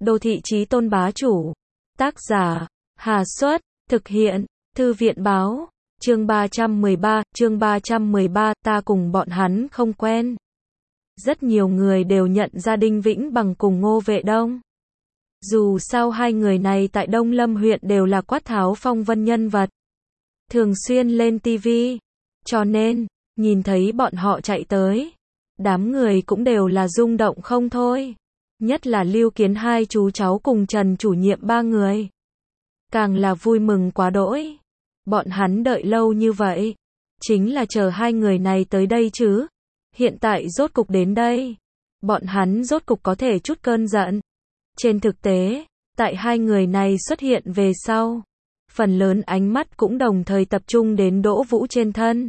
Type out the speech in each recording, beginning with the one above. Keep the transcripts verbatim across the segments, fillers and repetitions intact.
Đô thị chí tôn bá chủ. Tác giả, Hà Xuất, thực hiện, Thư viện báo, chương ba trăm mười ba, chương ba trăm mười ba, ta cùng bọn hắn không quen. Rất nhiều người đều nhận ra Đinh Vĩnh Bằng cùng Ngô Vệ Đông. Dù sao hai người này tại Đông Lâm huyện đều là quát tháo phong vân nhân vật. Thường xuyên lên ti vi. Cho nên, nhìn thấy bọn họ chạy tới, đám người cũng đều là rung động không thôi. Nhất là Lưu Kiến hai chú cháu cùng Trần chủ nhiệm ba người. Càng là vui mừng quá đỗi. Bọn hắn đợi lâu như vậy, chính là chờ hai người này tới đây chứ. Hiện tại rốt cục đến đây, bọn hắn rốt cục có thể chút cơn giận. Trên thực tế, tại hai người này xuất hiện về sau, phần lớn ánh mắt cũng đồng thời tập trung đến Đỗ Vũ trên thân.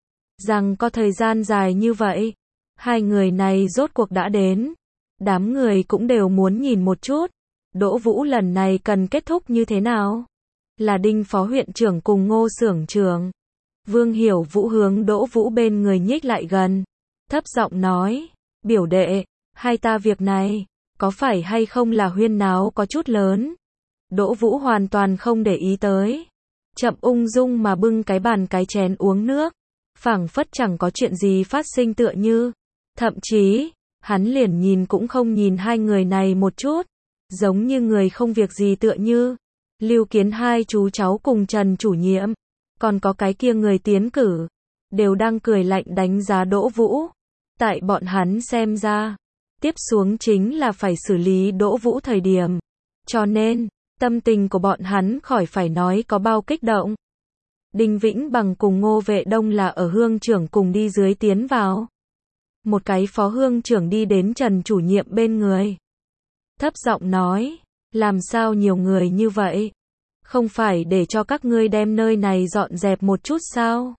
Rằng có thời gian dài như vậy, hai người này rốt cuộc đã đến. Đám người cũng đều muốn nhìn một chút, Đỗ Vũ lần này cần kết thúc như thế nào? Là Đinh phó huyện trưởng cùng Ngô xưởng trưởng. Vương Hiểu Vũ hướng Đỗ Vũ bên người nhích lại gần, thấp giọng nói, biểu đệ, hai ta việc này, có phải hay không là huyên náo có chút lớn? Đỗ Vũ hoàn toàn không để ý tới, chậm ung dung mà bưng cái bàn cái chén uống nước, phảng phất chẳng có chuyện gì phát sinh tựa như. Thậm chí, hắn liền nhìn cũng không nhìn hai người này một chút, giống như người không việc gì tựa như. Lưu Kiến hai chú cháu cùng Trần chủ nhiệm, còn có cái kia người tiến cử, đều đang cười lạnh đánh giá Đỗ Vũ. Tại bọn hắn xem ra, tiếp xuống chính là phải xử lý Đỗ Vũ thời điểm. Cho nên, tâm tình của bọn hắn khỏi phải nói có bao kích động. Đinh Vĩnh Bằng cùng Ngô Vệ Đông là ở hương trưởng cùng đi dưới tiến vào. Một cái phó hương trưởng đi đến Trần chủ nhiệm bên người, thấp giọng nói, làm sao nhiều người như vậy? Không phải để cho các ngươi đem nơi này dọn dẹp một chút sao?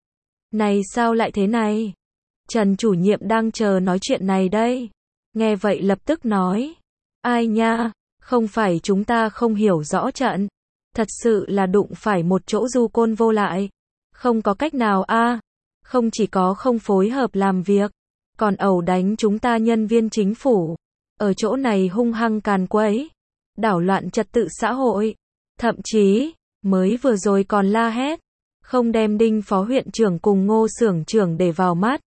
Này sao lại thế này? Trần chủ nhiệm đang chờ nói chuyện này đây. Nghe vậy lập tức nói, ai nha, không phải chúng ta không hiểu rõ trận. Thật sự là đụng phải một chỗ du côn vô lại. Không có cách nào a, không chỉ có không phối hợp làm việc, còn ẩu đánh chúng ta nhân viên chính phủ. Ở chỗ này hung hăng càn quấy, đảo loạn trật tự xã hội. Thậm chí, mới vừa rồi còn la hét, không đem Đinh phó huyện trưởng cùng Ngô xưởng trưởng để vào mắt.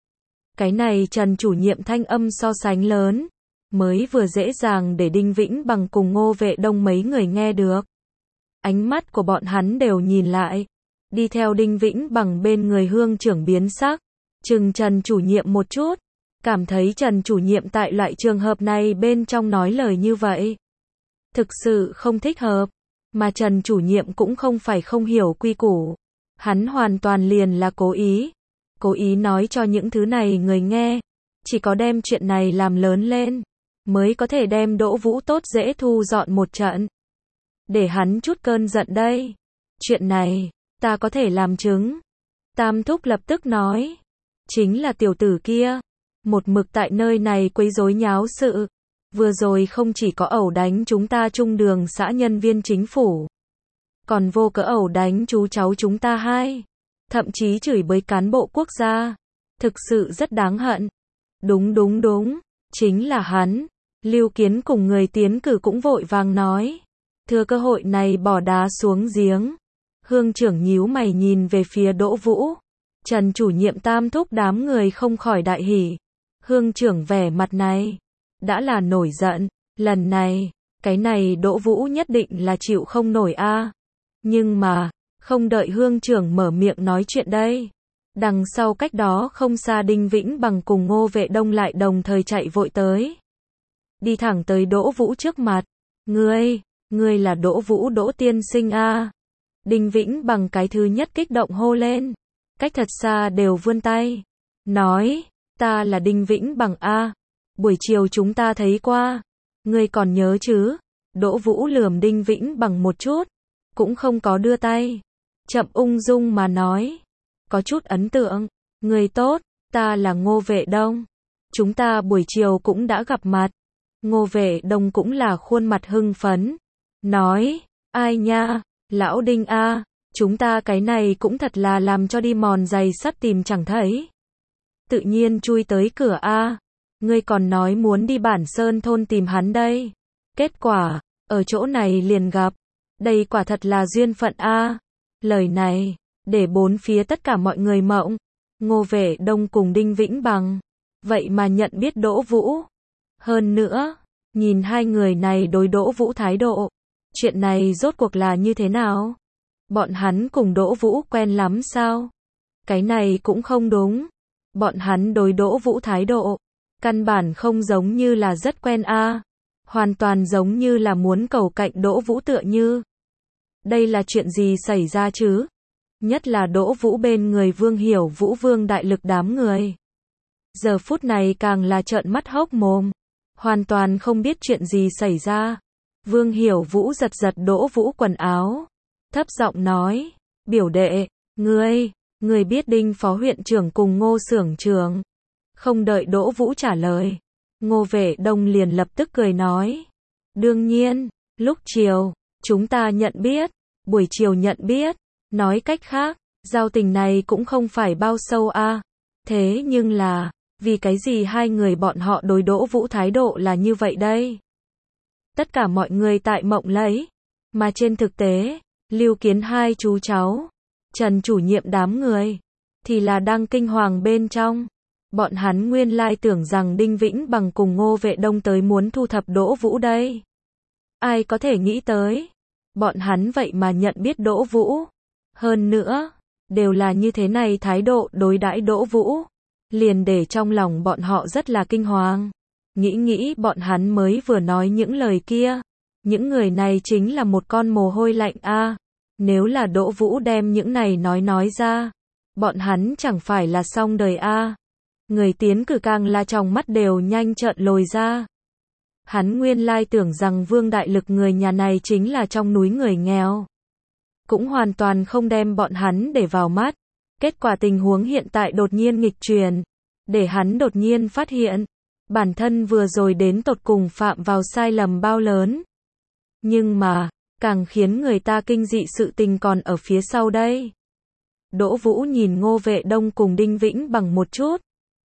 Cái này Trần chủ nhiệm thanh âm so sánh lớn, mới vừa dễ dàng để Đinh Vĩnh Bằng cùng Ngô Vệ Đông mấy người nghe được. Ánh mắt của bọn hắn đều nhìn lại, đi theo Đinh Vĩnh Bằng bên người hương trưởng biến sắc, chừng Trần chủ nhiệm một chút, cảm thấy Trần chủ nhiệm tại loại trường hợp này bên trong nói lời như vậy. Thực sự không thích hợp, mà Trần chủ nhiệm cũng không phải không hiểu quy củ. Hắn hoàn toàn liền là cố ý. Cố ý nói cho những thứ này người nghe. Chỉ có đem chuyện này làm lớn lên, mới có thể đem Đỗ Vũ tốt dễ thu dọn một trận. Để hắn chút cơn giận đây. Chuyện này, ta có thể làm chứng. Tam thúc lập tức nói. Chính là tiểu tử kia. Một mực tại nơi này quấy rối nháo sự. Vừa rồi không chỉ có ẩu đánh chúng ta trung đường xã nhân viên chính phủ, còn vô cớ ẩu đánh chú cháu chúng ta hai. Thậm chí chửi bới cán bộ quốc gia. Thực sự rất đáng hận. Đúng đúng đúng, chính là hắn. Lưu Kiến cùng người tiến cử cũng vội vàng nói. Thừa cơ hội này bỏ đá xuống giếng. Hương trưởng nhíu mày nhìn về phía Đỗ Vũ. Trần chủ nhiệm tam thúc đám người không khỏi đại hỉ. Hương trưởng vẻ mặt này đã là nổi giận, lần này, cái này Đỗ Vũ nhất định là chịu không nổi a. Nhưng mà, không đợi hương trưởng mở miệng nói chuyện đây. Đằng sau cách đó không xa Đinh Vĩnh Bằng cùng Ngô Vệ Đông lại đồng thời chạy vội tới. Đi thẳng tới Đỗ Vũ trước mặt. Ngươi, ngươi là Đỗ Vũ Đỗ tiên sinh a. Đinh Vĩnh Bằng cái thứ nhất kích động hô lên. Cách thật xa đều vươn tay. Nói, ta là Đinh Vĩnh Bằng a. Buổi chiều chúng ta thấy qua. Ngươi còn nhớ chứ? Đỗ Vũ lườm Đinh Vĩnh Bằng một chút, cũng không có đưa tay. Chậm ung dung mà nói. Có chút ấn tượng. Ngươi tốt, ta là Ngô Vệ Đông. Chúng ta buổi chiều cũng đã gặp mặt. Ngô Vệ Đông cũng là khuôn mặt hưng phấn. Nói, ai nha, lão Đinh a, chúng ta cái này cũng thật là làm cho đi mòn giày sắt tìm chẳng thấy. Tự nhiên chui tới cửa a. Ngươi còn nói muốn đi Bản Sơn thôn tìm hắn đây. Kết quả, ở chỗ này liền gặp. Đây quả thật là duyên phận a. Lời này, để bốn phía tất cả mọi người mộng. Ngô Vệ Đông cùng Đinh Vĩnh Bằng. Vậy mà nhận biết Đỗ Vũ. Hơn nữa, nhìn hai người này đối Đỗ Vũ thái độ. Chuyện này rốt cuộc là như thế nào? Bọn hắn cùng Đỗ Vũ quen lắm sao? Cái này cũng không đúng. Bọn hắn đối Đỗ Vũ thái độ. Căn bản không giống như là rất quen a. Hoàn toàn giống như là muốn cầu cạnh Đỗ Vũ tựa như. Đây là chuyện gì xảy ra chứ? Nhất là Đỗ Vũ bên người Vương Hiểu Vũ Vương Đại Lực đám người. Giờ phút này càng là trợn mắt hốc mồm. Hoàn toàn không biết chuyện gì xảy ra. Vương Hiểu Vũ giật giật Đỗ Vũ quần áo. Thấp giọng nói. Biểu đệ, ngươi, ngươi biết Đinh phó huyện trưởng cùng Ngô xưởng trưởng. Không đợi Đỗ Vũ trả lời. Ngô Vệ Đông liền lập tức cười nói. Đương nhiên, lúc chiều, chúng ta nhận biết. Buổi chiều nhận biết. Nói cách khác, giao tình này cũng không phải bao sâu a. Thế nhưng là, vì cái gì hai người bọn họ đối Đỗ Vũ thái độ là như vậy đây? Tất cả mọi người tại mộng lấy. Mà trên thực tế, Lưu Kiến hai chú cháu, Trần chủ nhiệm đám người, thì là đang kinh hoàng bên trong. Bọn hắn nguyên lai tưởng rằng Đinh Vĩnh Bằng cùng Ngô Vệ Đông tới muốn thu thập Đỗ Vũ đây. Ai có thể nghĩ tới. Bọn hắn vậy mà nhận biết Đỗ Vũ. Hơn nữa, đều là như thế này thái độ đối đãi Đỗ Vũ. Liền để trong lòng bọn họ rất là kinh hoàng. Nghĩ nghĩ bọn hắn mới vừa nói những lời kia. Những người này chính là một con mồ hôi lạnh a. Nếu là Đỗ Vũ đem những này nói nói ra. Bọn hắn chẳng phải là xong đời a. Người tiến cử càng là trong mắt đều nhanh trợn lồi ra. Hắn nguyên lai tưởng rằng Vương Đại Lực người nhà này chính là trong núi người nghèo. Cũng hoàn toàn không đem bọn hắn để vào mắt. Kết quả tình huống hiện tại đột nhiên nghịch chuyển. Để hắn đột nhiên phát hiện. Bản thân vừa rồi đến tột cùng phạm vào sai lầm bao lớn. Nhưng mà, càng khiến người ta kinh dị sự tình còn ở phía sau đây. Đỗ Vũ nhìn Ngô Vệ Đông cùng Đinh Vĩnh Bằng một chút.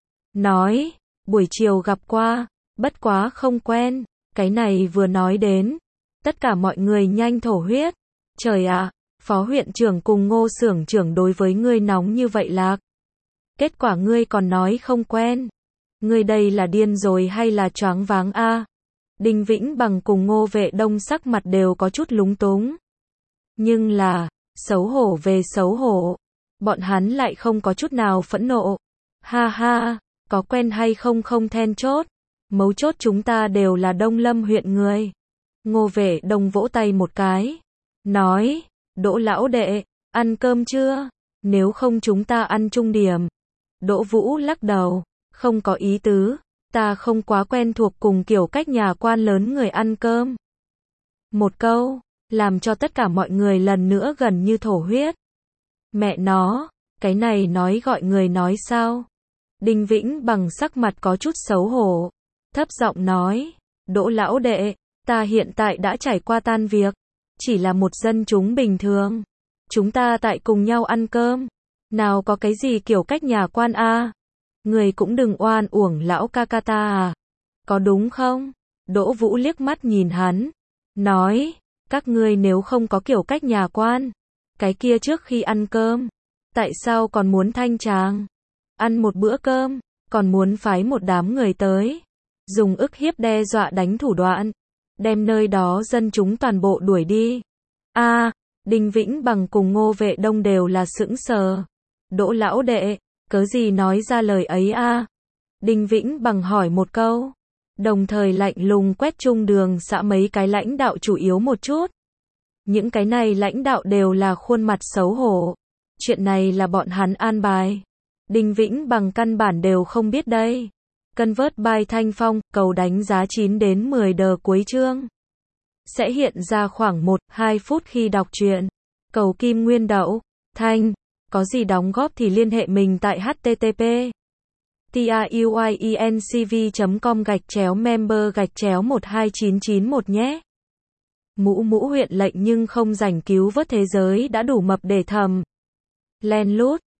Nói, buổi chiều gặp qua, bất quá không quen. Cái này vừa nói đến. Tất cả mọi người nhanh thổ huyết. Trời ạ, phó huyện trưởng cùng Ngô xưởng trưởng đối với ngươi nóng như vậy lạc. Kết quả ngươi còn nói không quen. Ngươi đây là điên rồi hay là choáng váng a? Đinh Vĩnh Bằng cùng Ngô Vệ Đông sắc mặt đều có chút lúng túng. Nhưng là, xấu hổ về xấu hổ. Bọn hắn lại không có chút nào phẫn nộ. Ha ha, có quen hay không không then chốt. Mấu chốt chúng ta đều là Đông Lâm huyện người. Ngô Vệ Đông vỗ tay một cái. Nói, Đỗ lão đệ, ăn cơm chưa? Nếu không chúng ta ăn chung điểm. Đỗ Vũ lắc đầu. Không có ý tứ. Ta không quá quen thuộc cùng kiểu cách nhà quan lớn người ăn cơm. Một câu, làm cho tất cả mọi người lần nữa gần như thổ huyết. Mẹ nó, cái này nói gọi người nói sao? Đinh Vĩnh Bằng sắc mặt có chút xấu hổ. Thấp giọng nói, Đỗ lão đệ, ta hiện tại đã trải qua tan việc. Chỉ là một dân chúng bình thường. Chúng ta tại cùng nhau ăn cơm. Nào có cái gì kiểu cách nhà quan a? Người cũng đừng oan uổng lão ca ca ta à. Có đúng không? Đỗ Vũ liếc mắt nhìn hắn. Nói, các ngươi nếu không có kiểu cách nhà quan. Cái kia trước khi ăn cơm. Tại sao còn muốn thanh tràng? Ăn một bữa cơm. Còn muốn phái một đám người tới. Dùng ức hiếp đe dọa đánh thủ đoạn. Đem nơi đó dân chúng toàn bộ đuổi đi. A, à, Đinh Vĩnh Bằng cùng Ngô Vệ Đông đều là sững sờ. Đỗ lão đệ, cớ gì nói ra lời ấy a? À? Đinh Vĩnh Bằng hỏi một câu. Đồng thời lạnh lùng quét chung đường xã mấy cái lãnh đạo chủ yếu một chút. Những cái này lãnh đạo đều là khuôn mặt xấu hổ. Chuyện này là bọn hắn an bài. Đinh Vĩnh Bằng căn bản đều không biết đây. Convert by Thanh Phong, cầu đánh giá chín đến mười đờ cuối chương. Sẽ hiện ra khoảng một đến hai phút khi đọc truyện. Cầu kim nguyên đậu. Thanh. Có gì đóng góp thì liên hệ mình tại http truyencv chấm com gạch chéo member gạch chéo một hai chín chín một nhé. Mũ mũ huyện lệnh nhưng không rảnh cứu vớt thế giới đã đủ mập để thầm. Len lút.